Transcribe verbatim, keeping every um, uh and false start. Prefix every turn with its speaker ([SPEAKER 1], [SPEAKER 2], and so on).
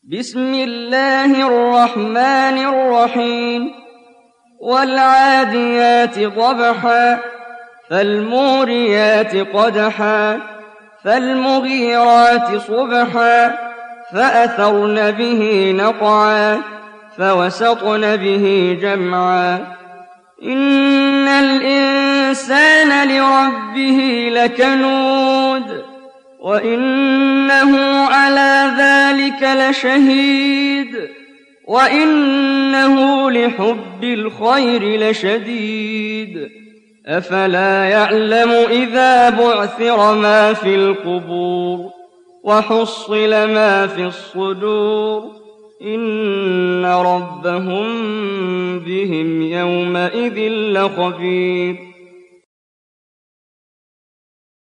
[SPEAKER 1] بسم الله الرحمن الرحيم والعاديات ضبحا فالموريات قدحا فالمغيرات صبحا فأثرن به نقعا فوسطن به جمعا إن الإنسان لربه لكنود وإنه على ذلك لشهيد وإنه لحب الخير لشديد أفلا يعلم إذا بعثر ما في القبور وحصل ما في الصدور إن ربهم بهم يومئذ لخبير